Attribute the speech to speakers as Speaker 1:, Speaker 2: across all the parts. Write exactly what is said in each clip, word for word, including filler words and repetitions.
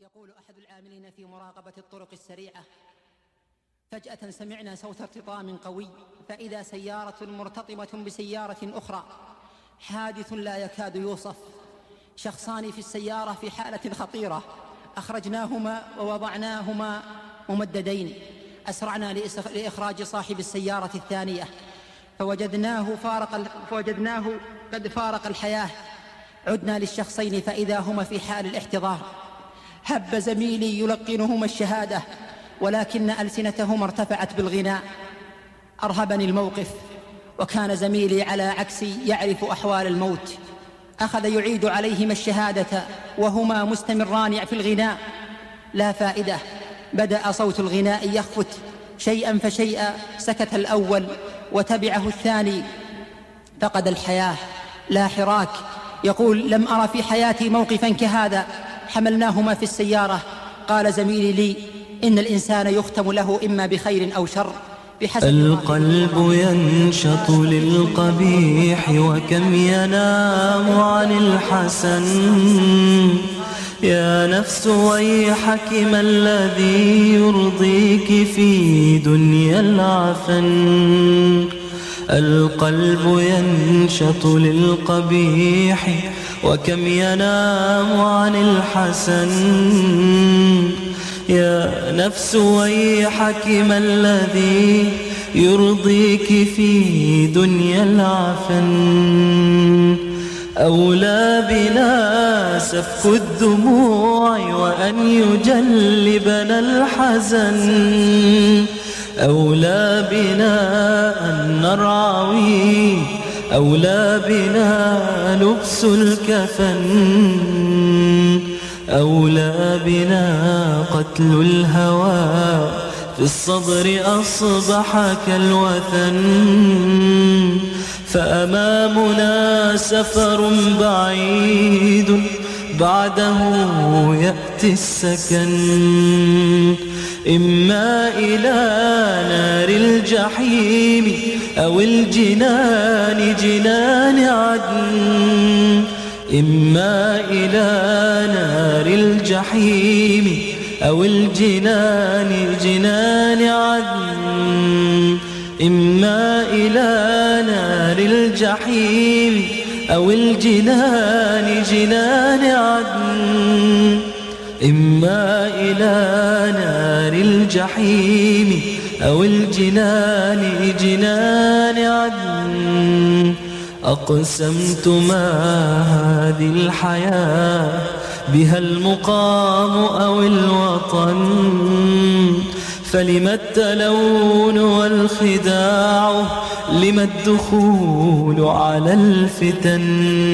Speaker 1: يقول أحد العاملين في مراقبة الطرق السريعة: فجأة سمعنا صوت ارتطام قوي، فإذا سيارة مرتطمة بسيارة أخرى، حادث لا يكاد يوصف. شخصان في السيارة في حالة خطيرة، أخرجناهما ووضعناهما ممددين. أسرعنا لإخراج صاحب السيارة الثانية، فوجدناه, فارق فوجدناه قد فارق الحياة. عدنا للشخصين فإذا هما في حال الاحتضار. هب زميلي يلقنهما الشهادة، ولكن ألسنتهما ارتفعت بالغناء. أرهبني الموقف، وكان زميلي على عكسي يعرف أحوال الموت. أخذ يعيد عليهما الشهادة وهما مستمران في الغناء. لا فائدة، بدأ صوت الغناء يخفت شيئا فشيئا. سكت الأول وتبعه الثاني، فقد الحياة. لا حراك. يقول: لم أرى في حياتي موقفا كهذا. حملناهما في السيارة. قال زميلي لي: إن الإنسان يختم له إما بخير أو شر بحسب
Speaker 2: القلب ينشط للقبيح وكم ينام عن الحسن. يا نفس ويحك ما الذي يرضيك في دنيا العفن. القلب ينشط للقبيح وكم ينام عن الحسن. يا نفس ويحك ما الذي يرضيك في دنيا العفن. أولى بنا سفك الدموع وأن يجلبنا الحزن. أولى بنا أن نرعوي، أولى بنا لبس الكفن. أولى بنا قتل الهوى، في الصدر أصبح كالوثن. فأمامنا سفر بعيد، بعده يأتي السكن. إما إلى نار الجحيم أو الجنان جنان عدن. إما إلى نار الجحيم أو الجنان جنان عدن. إما إلى نار الجحيم أو الجنان جنان عدن. إما إلى نار الجحيم أو الجنان جنان عدن. أقسمت ما هذه الحياة، بها المقام أو الوطن. فلم التلون والخداع، لم الدخول على الفتن.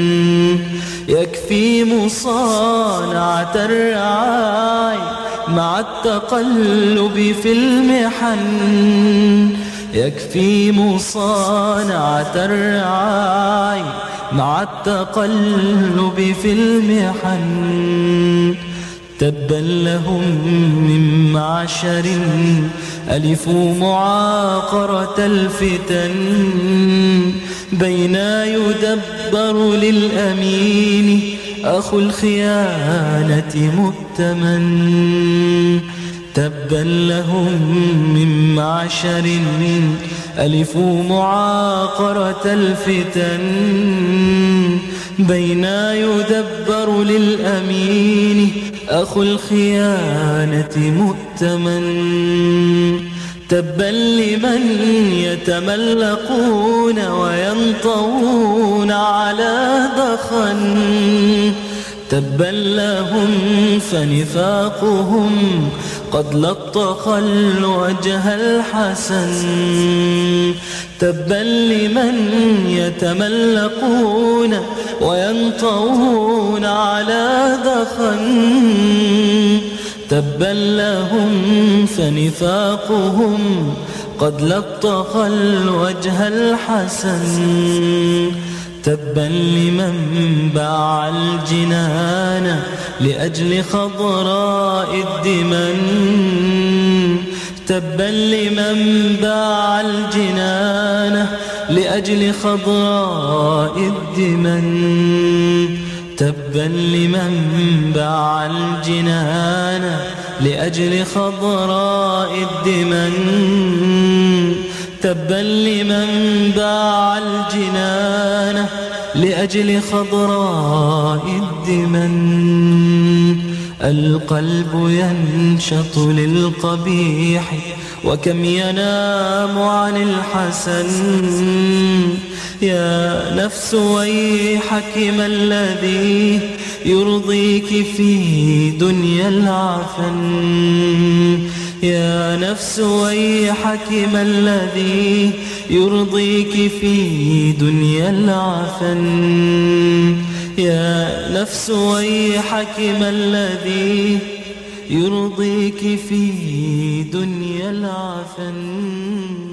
Speaker 2: يكفي مصانعة الرعاي مع التقلب في المحن. يكفي مصانعة الرعاي مع التقلب في المحن. تبا لهم من معشر ألفوا معاقرة الفتن. بين يدبر للأمين أخو الخيانة مؤتمن. تبا لهم من معشر ألفوا معاقرة الفتن. بين يدبر للأمين أخو الخيانة مؤتمن. تبا لمن يتملقون وينطوون على دخن. تبا لهم فنفاقهم قد لطخ الوجه الحسن. تبا لمن يتملقون وينطوون على دخن. تبا لهم فنفاقهم قد لطخ الوجه الحسن. تبا لمن باع الجنان لأجل خضراء الدمن. تبا لمن باع الجنان لأجل خضراء الدمن. تبا تبا لمن باع الجنان لأجل خضراء الدمن، تبا لمن باع الجنان لأجل خضراء الدمن. القلب ينشط للقبيح وكم ينام عن الحسن، يا نفس ويحك ما الذي يرضيك في دنيا العفن، يا نفس ويحك ما الذي يرضيك في دنيا العفن، يا نفس ويحك ما الذي يرضيك في دنيا العفن.